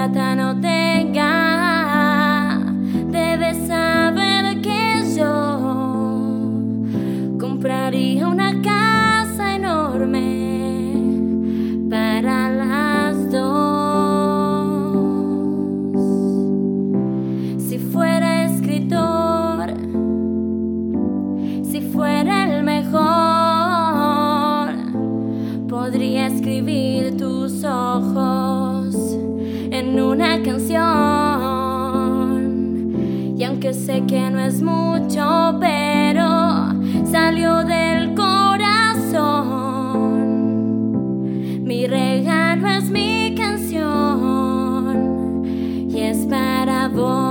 plata no tenga, debes saber que yo compraría una casa enorme para las dos. Si fuera escritor, si fuera el mejor, podría escribir tus ojos en una canción. Y aunque sé que no es mucho, pero salió del corazón. Mi regalo es mi canción y es para vos.